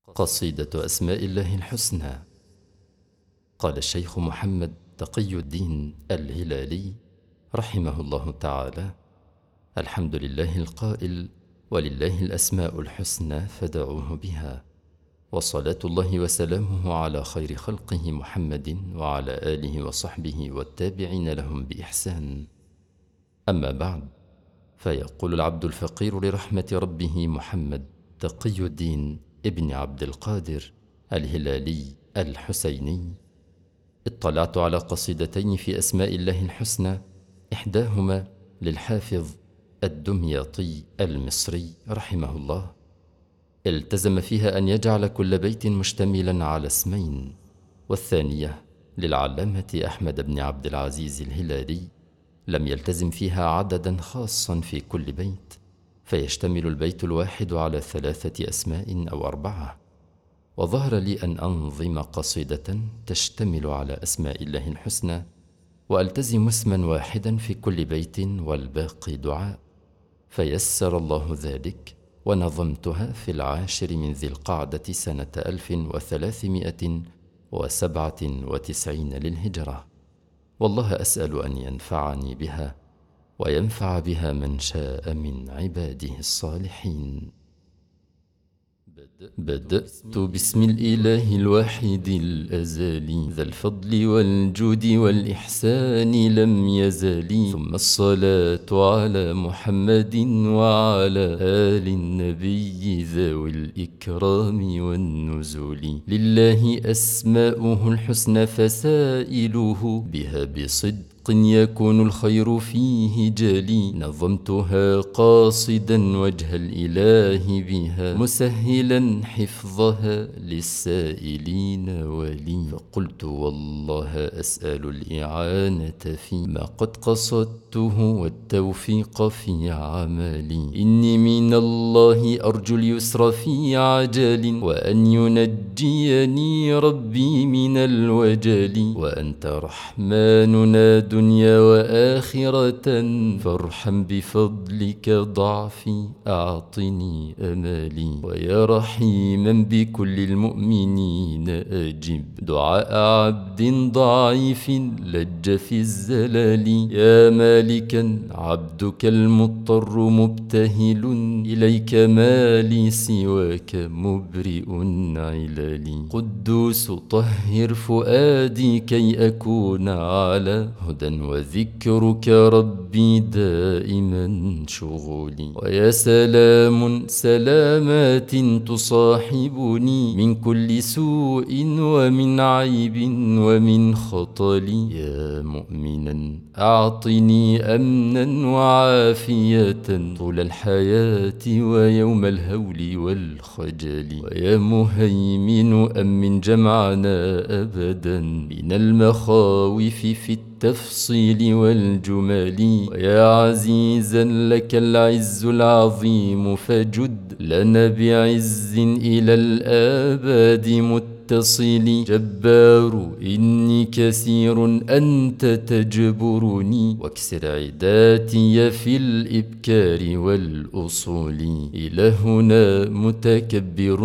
قصيدة أسماء الله الحسنى. قال الشيخ محمد تقي الدين الهلالي رحمه الله تعالى: الحمد لله القائل: ولله الأسماء الحسنى فدعوه بها. وصلاة الله وسلامه على خير خلقه محمد وعلى آله وصحبه والتابعين لهم بإحسان. أما بعد، فيقول العبد الفقير لرحمة ربه محمد تقي الدين ابن عبد القادر الهلالي الحسيني: اطلعت على قصيدتين في أسماء الله الحسنى، إحداهما للحافظ الدمياطي المصري رحمه الله، التزم فيها أن يجعل كل بيت مشتملا على اسمين، والثانية للعلامة أحمد بن عبد العزيز الهلالي، لم يلتزم فيها عددا خاصا في كل بيت، فيشتمل البيت الواحد على 3 أسماء أو 4. وظهر لي أن أنظم قصيدة تشتمل على أسماء الله الحسنى، وألتزم اسما واحدا في كل بيت والباقي دعاء، فيسر الله ذلك، ونظمتها في 10 من ذي القعدة سنة 1397 للهجرة. والله أسأل أن ينفعني بها وينفع بها من شاء من عباده الصالحين. بدأت باسم الإله الواحد الأزلي ذا الفضل والجود والإحسان لم يزل، ثم الصلاة على محمد وعلى آل النبي ذوي الإكرام والنزول. لله أسماؤه الحسنى فسائله بها بصدق يكون الخير فيه جلي، نظمتها قاصدا وجه الإله بها مسهلا حفظها للسائلين ولي. فقلت والله أسأل الإعانة فيما قد قصدته والتوفيق في عملي، إني من الله أرجو اليسر في عجل، وأن ينجيني ربي من الوجل، وأنت رحمننا دنيا وآخرة، فارحم بفضلك ضعفي أعطني أمالي، ويا رحيما بكل المؤمنين أجب دعاء عبد ضعيف لج في الزلال، يا مالكا عبدك المضطر مبتهل، إليك ما لي سواك مبرئ علالي، قدوس طهر فؤادي كي أكون على هدى، وذكرك ربي دائما شغولي، ويا سلام سلامات تصاحبني من كل سوء ومن عيب ومن خطل، يا مؤمنا أعطني أمنا وعافية طول الحياة ويوم الهول والخجل، ويا مهيمن أمن جمعنا أبدا من المخاوف في التفصيل والجمال، ويا عزيزا لك العز العظيم فجد لنا بعز إلى الآباد متصل، جبار إني كثير أنت تجبرني، واكسر عداتي في الإبكار والأصول، إلهنا متكبر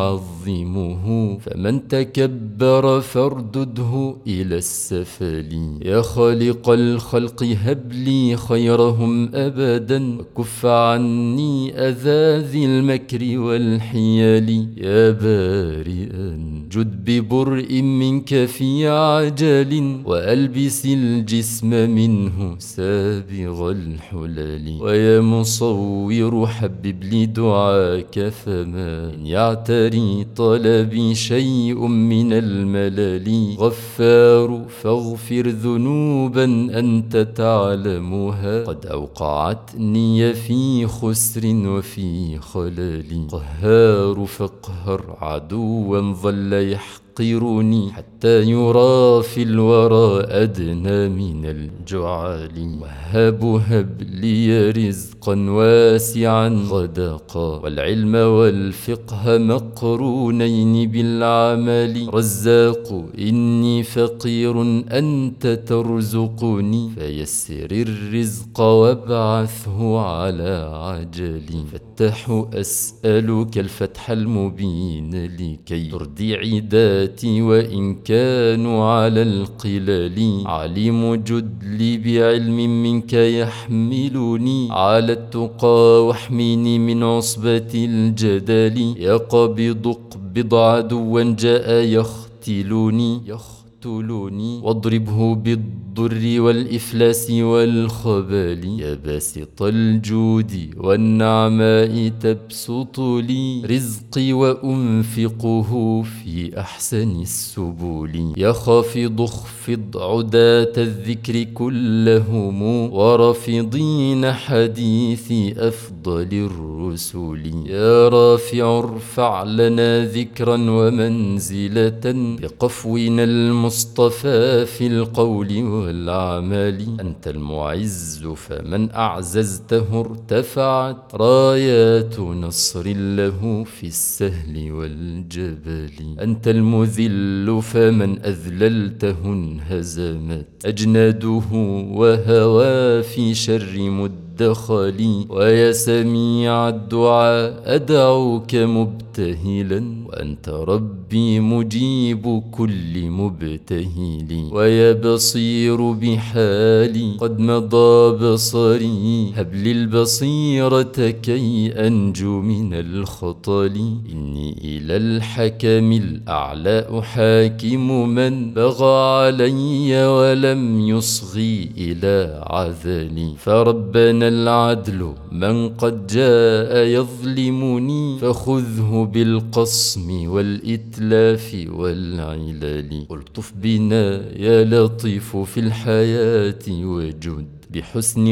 نعظمه، فمن تكبر فاردده إلى السفل، يا خالق الخلق هب لي خيرهم أبدا، وكف عني أذى ذي المكر والحيال، يا بارئا جد ببرء منك في عجل، وألبس الجسم منه سابغ الحلال، ويا مصور حبب لي دعاك، فما إن يعتري طلبي شيء من الملال، غفار فاغفر ذنوبا أنت تعلمها، قد أوقعتني في خسر وفي خلال، قهار فاقهر عدوا ظل يحقرني، حتى يرى في الورى أدنى من الجعال، هب لي رزقا واسعا غدقا، والعلم والفقه مقرونين بالعمل، رزاق إني فقير أنت ترزقني، فيسر الرزق وابعثه على عجل، أفتح أسألك الفتح المبين لكي تردي عداتي وإن كانوا على القلال. عليم جد لي بعلم منك يحملني على التقى واحميني من عصبة الجدال. يا قابض اقبض عدوا جاء يختلني واضربه بالضر والإفلاس والخبال. يا باسط الجود والنعماء تبسط لي رزقي وأنفقه في أحسن السبل. يا خافض اخفض عداة الذكر كلهم ورافضين حديث أفضل الرسل. يا رافع ارفع لنا ذكرا ومنزلة بقفونا المصطفى في القول والأعمال. أنت المعز فمن أعززته ارتفعت رايات نصر له في السهل والجبال. أنت المذل فمن أذللته انهزمت أجناده وهوى في شر مدخلي. ويا سميع الدعاء أدعوك مبتهلا وأنت ربي مجيب كل مبتهل. ويا بصير بحالي قد مضى بصري هب لي البصيرة كي أنجو من الخطل. إني إلى الحكم الأعلى أحاكم من بغى علي ولم يصغي إلى عذلي. فربنا العدل من قد جاء يظلمني فخذه بالقصم والإتلاف والعلال. الطف بنا يا لطيف في الحياة وجد بحسن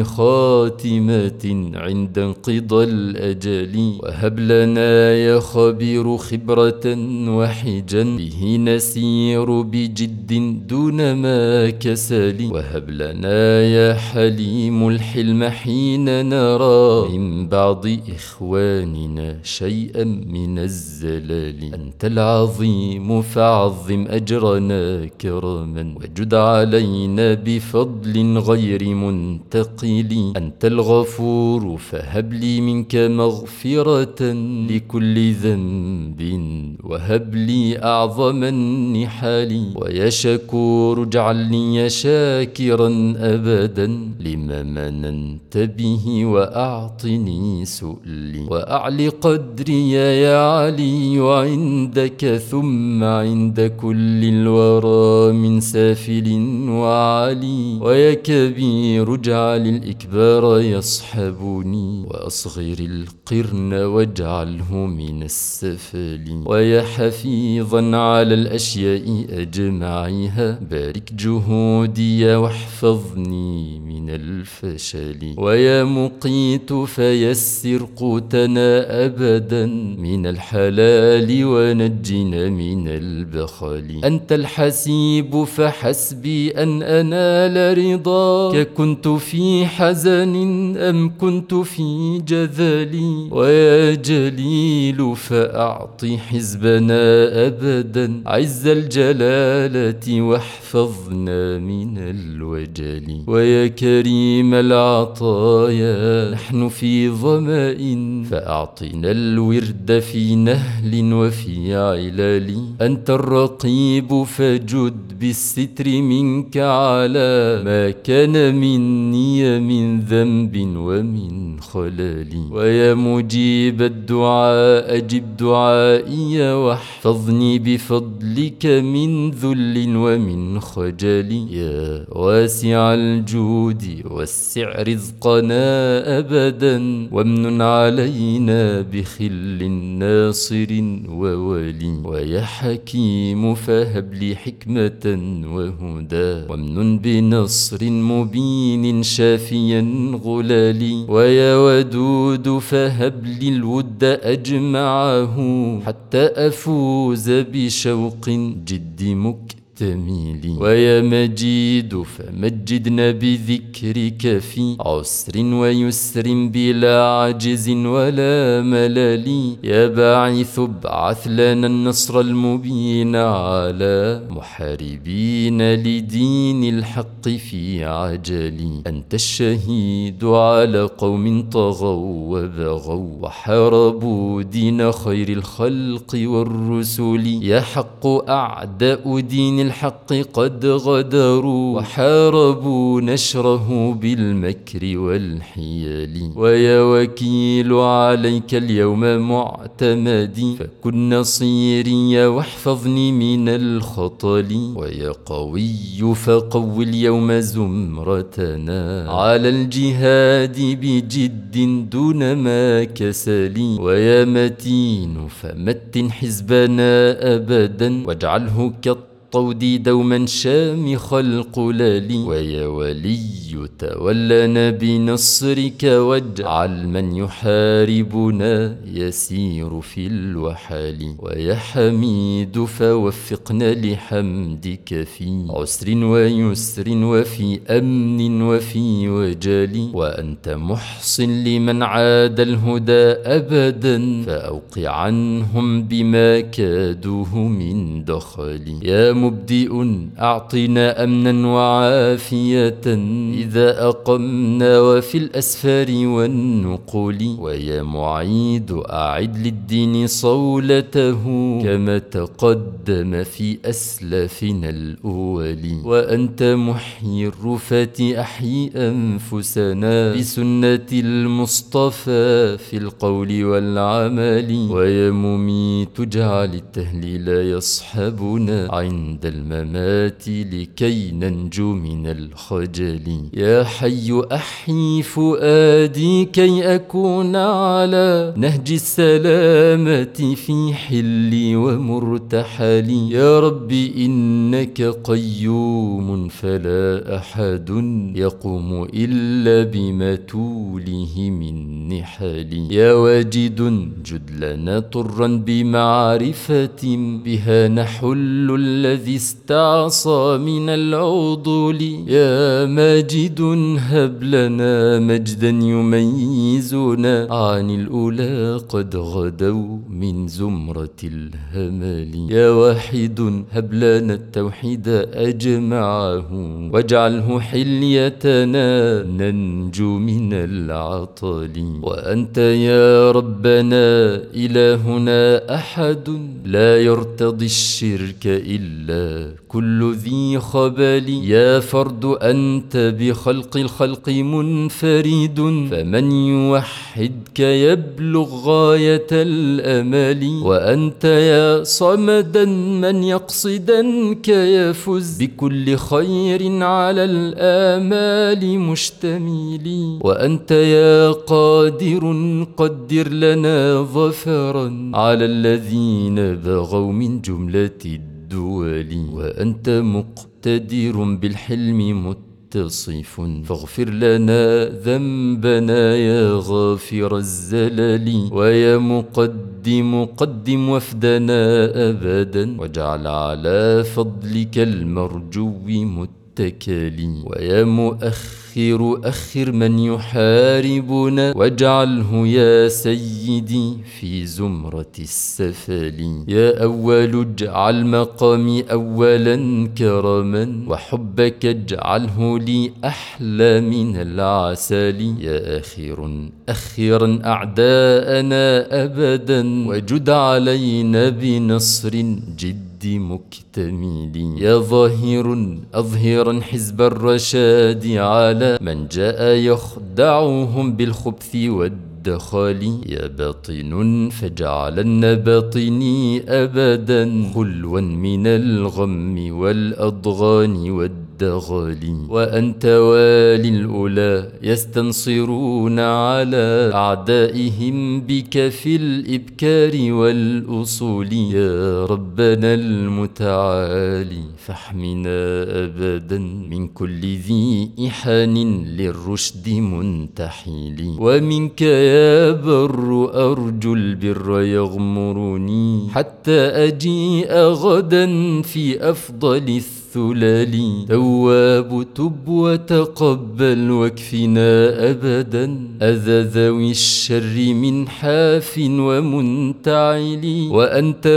خاتمة عند انقضاء الأجل. وهب لنا يا خبير خبرة وحجا به نسير بجد دون ما كسل. وهب لنا يا حليم الحلم حين نرى من بعض إخواننا شيئا من الزلال. أنت العظيم فعظم أجرنا كرما وجد علينا بفضل غير منتقل. أنت الغفور فهب لي منك مغفرة لكل ذنب وهب لي أعظم النحال. ويا شكور اجعلني شاكرا أبدا لما مننت به وأعطني سؤلي. وأعلي قدري يا علي عندك ثم عند كل الورى من سافل وعلي. ويا كبير اجعل الإكبار يصحبني وأصغر القرن واجعله من السفل. ويا حفيظا على الأشياء أجمعها بارك جهودي واحفظني من الفشل. ويا مقيت فيسر قوتنا أبدا من الحلال ونجنا من البخل. أنت الحسيب فحسبي أن أنال رضاك كنت في حزن أم كنت في جذل. ويا جليل فأعط حزبنا أبدا عز الجلالة واحفظنا من الوجل. ويا كريم العطايا نحن في ظمأ فأعطنا الورد في نهل وفي علال. أنت الرقيب فجد بالستر منك على ما كان مني من ذنب ومن خلال. ويا مجيب الدعاء أجب دعائي واحفظني بفضلك من ذل ومن خجل. يا واسع الجود وسع رزقنا أبدا وامنن علينا بخل ناصر وولي. ويا حكيم فهب لي حكمة وهدى وامنن بنصر مبين شافيا غلالي. ويا ودود فهب لي الود أجمعه حتى أفوز بشوق جد مكتمل. مكتمل. ويا مجيد فمجدنا بذكرك في عسر ويسر بلا عجز ولا ملل. يا باعث ابعث لنا النصر المبين على محاربين لدين الحق في عجل. أنت الشهيد على قوم طغوا وبغوا وحاربوا دين خير الخلق والرسل. يا حق أعداء دين الحق قد غدروا وحاربوا نشره بالمكر والحيل. ويا وكيل عليك اليوم معتمدي فكن نصيري واحفظني من الخطل. ويا قوي فقو اليوم زمرتنا على الجهاد بجد دون ما كسل. ويا متين فمتن حزبنا أبدا واجعله كالطود دوما شامخ القلال. ويا ولي تولنا بنصرك واجعل من يحاربنا يسير في الوحال. ويا حميد فوفقنا لحمدك في عسر ويسر وفي أمن وفي وجال. وأنت محصن لمن عاد الهدى أبدا فأوقع عنهم بما كادوه من دخل. يا مبدئ أعطنا أمنا وعافية إذا أقمنا وفي الأسفار والنقول. ويا معيد أعد للدين صولته كما تقدم في أسلافنا الأول. وأنت محيي الرفاة أحيي أنفسنا بسنة المصطفى في القول والعمل. ويا مميت اجعل التهليل يصحبنا عند الممات لكي ننجو من الخجل. يا حي أحيي فؤادي كي أكون على نهج السلامة في حلي ومرتحلي. يا رب إنك قيوم فلا أحد يقوم إلا بمتوله من نحالي. يا واجد جد لنا طرا بمعرفة بها نحل الذي استعصى من العضل. يا ماجد هب لنا مجدا يميزنا عن الأولى قد غدوا من زمرة الهمل. يا واحد هب لنا التوحيد أجمعه واجعله حليتنا ننجو من العطل. وأنت يا ربنا إلهنا أحد لا يرتضي الشرك إلا كل ذي خبل. يا فرد أنت بخلق الخلق منفرد فمن يوحدك يبلغ غاية الأمل. وأنت يا صمدا من يقصدنك يفز بكل خير على الآمال مشتمل. وأنت يا قادر قدر لنا ظفرا على الذين بغوا من جملة الدول. وأنت مقتدر بالحلم متصف فاغفر لنا ذنبنا يا غافر الزلل. ويا مقدم قدم وفدنا أبدا واجعل على فضلك المرجو متكلي. ويا مؤخر أخر من يحاربنا واجعله يا سيدي في زمرة السفل. يا أول اجعل مقامي أولا كرما وحبك اجعله لي أحلى من العسل. يا أخيرا أعداءنا أبدا وجد علينا بنصر جد مكتمل. يا ظاهر أظهرا حزب الرشاد على من جاء يخدعهم بالخبث والدخل. يا باطن فاجعلن باطني أبدا خلوا من الغم والأضغان والدخل. والدغل. وأنت والي الأولى يستنصرون على أعدائهم بك في الإبكار والأصول. يا ربنا المتعالي فاحمنا أبدا من كل ذي إحان للرشد منتحل. ومنك يا بر أرجو البر يغمرني حتى أجيء غدا في أفضل الثلال. تواب تب وتقبل واكفنا أبدا أذى ذوي الشر من حاف ومنتعل. وأنت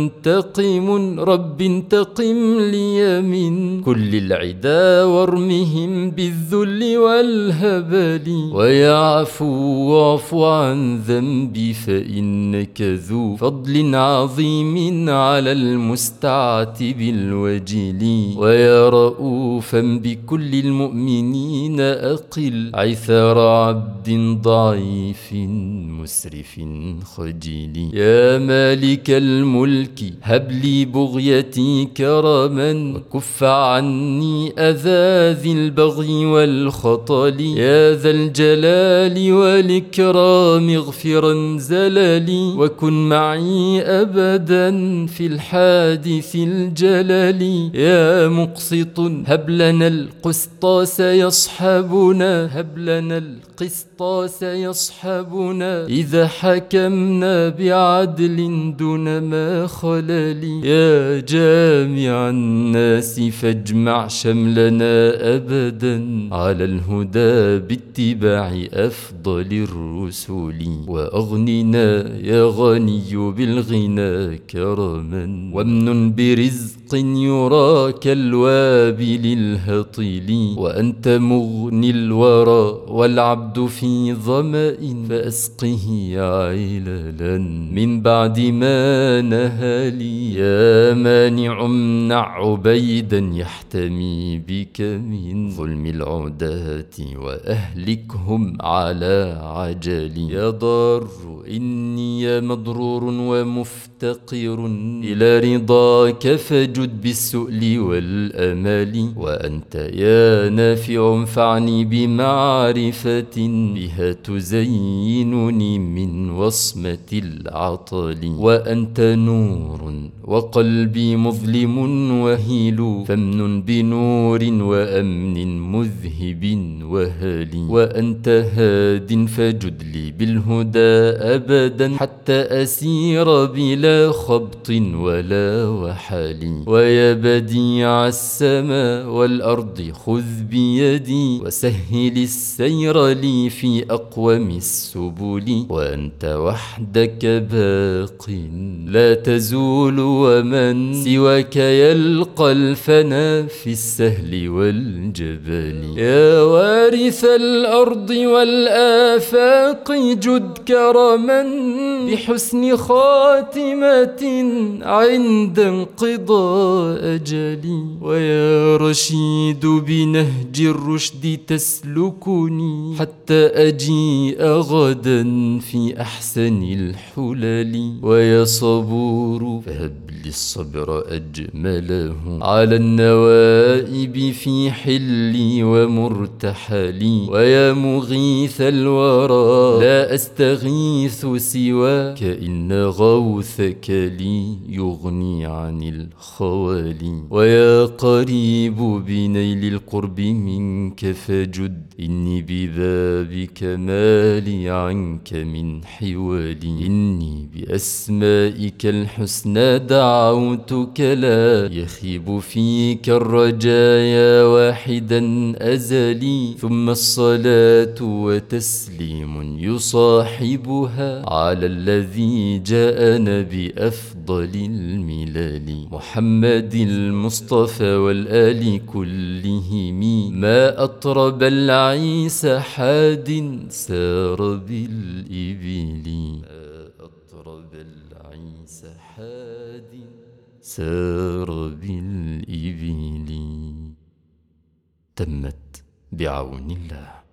منتقم رب انتقم لي من كل العدا وارمهم بالذل والهبل. ويا عفو واعف عن ذنبي فإنك ذو فضل عظيم على المستعتب الوجل. ويا رؤوفا بكل المؤمنين أقل عثار عبد ضعيف مسرف خجل. يا مالك الملك هب لي بغيتي كرما وكف عني أذى ذي البغي والخطل. يا ذا الجلال والإكرام اغفرا زللي وكن معي أبدا في الحادث الجلل. يا مقسط هب لنا القسطاس يصحبنا هب لنا القسطاس يصحبنا إذا حكمنا بعدل دون ما خلل. يا جامع الناس فاجمع شملنا أبدا على الهدى باتباع أفضل الرسل. وأغننا يا غني بالغنى كرما وامنن برزق يرى كالوابل الهطل. وأنت مغني الورى والعبد في ظمأ فأسقه عللا من بعد ما نهلي. يا مانع امنع عبيدا يحتمي بك من ظلم العداة وأهلكهم على عجل. يا ضار إني مضرور ومفتقر إلى رضاك فجد بالسؤل والأمل. وأنت يا نافع انفعني بمعرفة بها تزينني من وصمة العطل. وأنت نور وقلبي مظلم وهيل فامنن بنور وأمن مذهب وهالي. وأنت هاد فجد لي بالهدى أبدا حتى أسير بلا خبط ولا وحال. ويا بديع السماء والأرض خذ بيدي وسهل السير لي في أقوم السبل. وأنت وحدك باق لا تزول ومن سواك يلقى الفنا في السهل والجبال. يا وارث الأرض والآفاق جد كرما بحسن خاتمة عند انقضاء أجلي. ويا رشيد بنهج الرشد تسلكني حتى أجيء غدا في أحسن الحلل. ويا صبور فهب لي الصبر أجمله على النوائب في حلي ومرتحلي. ويا مغيث الورى لا أستغيث سواك إن غوثك لي يغني عن الخوالي. ويا قريب بنيل القرب منك فجد إني ببابك مالي عنك من حوالي. إني بأسمائك الحسنى دعوتك لا يخيب فيك الرجايا واحدا أزلي. ثم الصلاة وتسليم يصاحبها على الذي جاءنا بأفضل الملال محمد المصطفى والآل كلهم. ما أطرب العيس حاد سار بالإبل. أطرب العيس حاد سار بالإبل. تمت بعون الله.